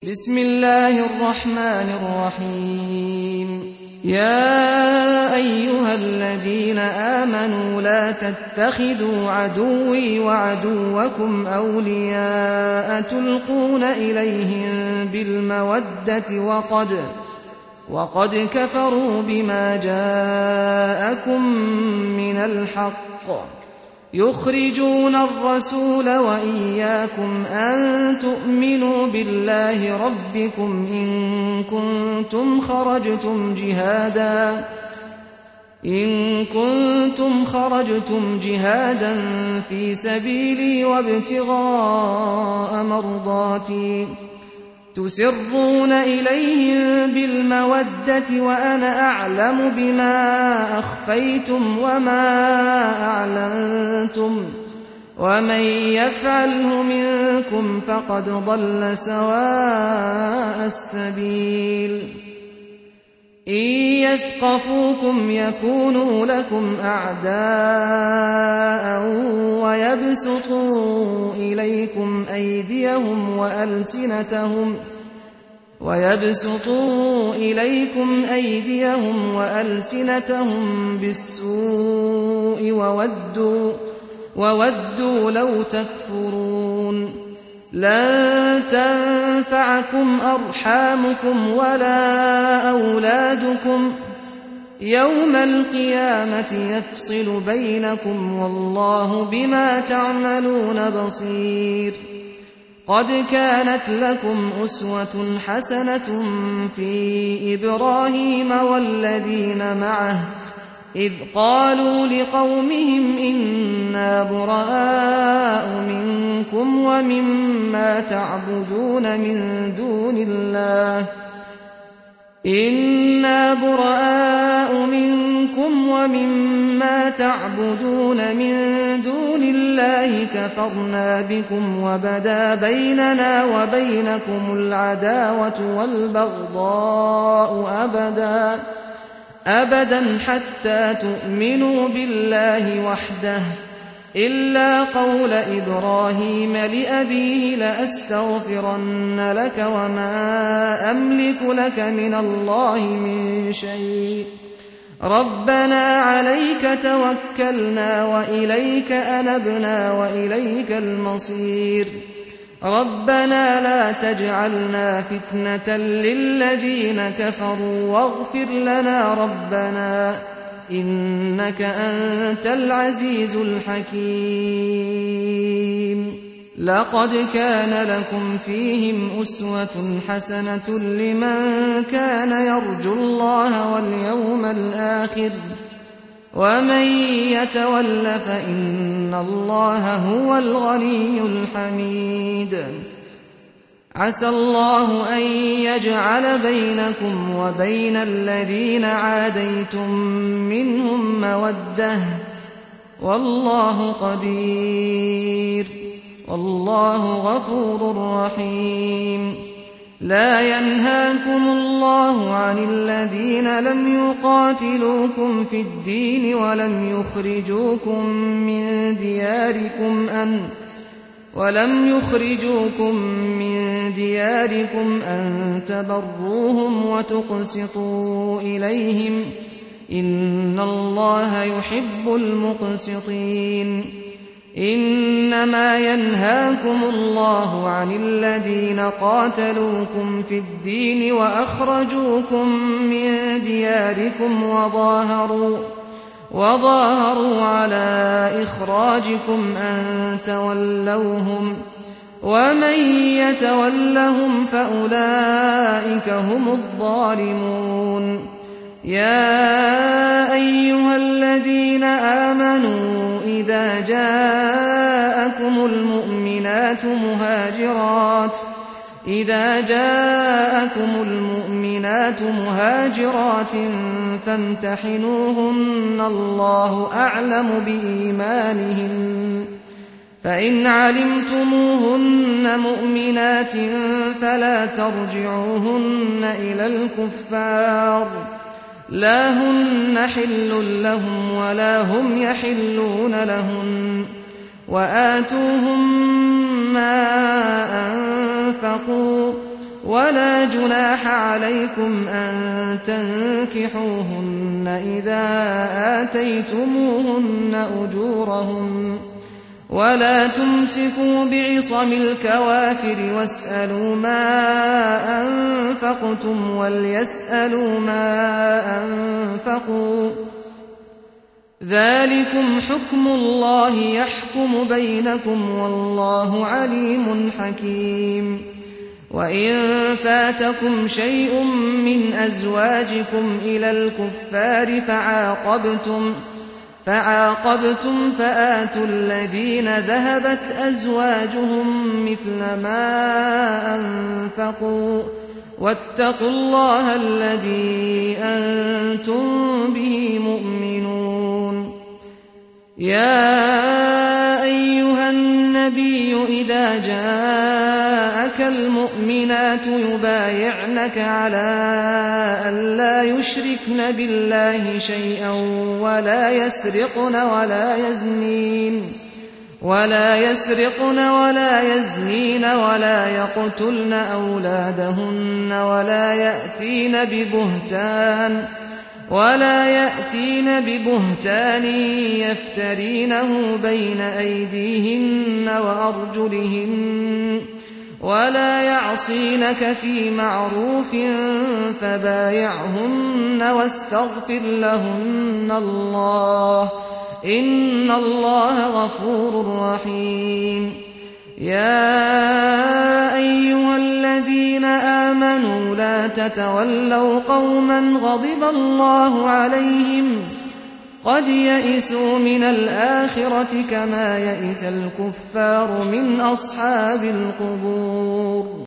بسم الله الرحمن الرحيم يا أيها الذين آمنوا لا تتخذوا عدوي وعدوكم أولياء تلقون إليهم بالمودة وقد كفروا بما جاءكم من الحق يخرجون الرسول وإياكم أن تؤمنوا بالله ربكم إن كنتم خرجتم جهادا في سبيلي وابتغاء مرضاتي تسرون إليهم بالمودة وأنا أعلم بما أخفيتم وما أعلنتم ومن يفعله منكم فقد ضل سواء السبيل إن يثقفوكم يكونوا لكم أعداء ويبسطوا إليكم أيديهم وألسنتهم بالسوء وودوا لو تكفرون لن تنفعكم أرحامكم ولا أولادكم يوم القيامة يفصل بينكم والله بما تعملون بصير قد كانت لكم أسوة حسنة في إبراهيم والذين معه إذ قالوا لقومهم إنا براء منكم ومما تعبدون من دون الله كفرنا بكم وبدا بيننا وبينكم العداوة والبغضاء أبدا حتى تؤمنوا بالله وحده إلا قول إبراهيم لأبيه لأستغفرن لك وما أملك لك من الله من شيء ربنا عليك توكلنا وإليك أنبنا وإليك المصير ربنا لا تجعلنا فتنة للذين كفروا واغفر لنا ربنا إنك أنت العزيز الحكيم لقد كان لكم فيهم أسوة حسنة لمن كان يرجو الله واليوم الآخر ومن يتول فإن الله هو الغني الحميد عسى الله أن يجعل بينكم وبين الذين عاديتم منهم مودة والله قدير والله غفور رحيم لا ينهاكم الله عن الذين لم يقاتلوكم في الدين ولم يخرجوكم من دياركم أن تبروهم وتقسطوا إليهم إن الله يحب المقسطين إنما ينهاكم الله عن الذين قاتلوكم في الدين وأخرجوكم من دياركم وظاهروا على إخراجكم أن تولوهم ومن يتولهم فأولئك هم الظالمون يا أيها الذين آمنوا إذا جاءكم المؤمنات مهاجرات فامتحنوهن الله أعلم بإيمانهن فإن علمتموهن مؤمنات فلا ترجعوهن إلى الكفار لا هن حل لهم ولا هم يحلون لهن وآتوهم ما أنفقوا ولا جناح عليكم أن تنكحوهن إذا آتيتموهن أجورهن ولا تمسكوا بعصم الكوافر واسألوا ما أنفقتم وليسألوا ما أنفقوا ذلكم حكم الله يحكم بينكم والله عليم حكيم. وإن فاتكم شيء من أزواجكم إلى الكفار فعاقبتم فآتوا الذين ذهبت أزواجهم مثل ما أنفقوا واتقوا الله الذي أنتم به مؤمنون. يا أيها النبي إذا جاءك المؤمنات يبايعنك على أن لا يشركن بالله شيئا ولا يسرقن ولا يزنين ولا يقتلن أولادهن ولا يأتين ببهتان يفترينه بين أيديهن وأرجلهن ولا يعصينك في معروف فبايعهن واستغفر لهن الله إن الله غفور رحيم. يا أيها الذين آمنوا لا تتولوا قوما غضب الله عليهم قد يئسوا من الآخرة كما يئس الكفار من أصحاب القبور.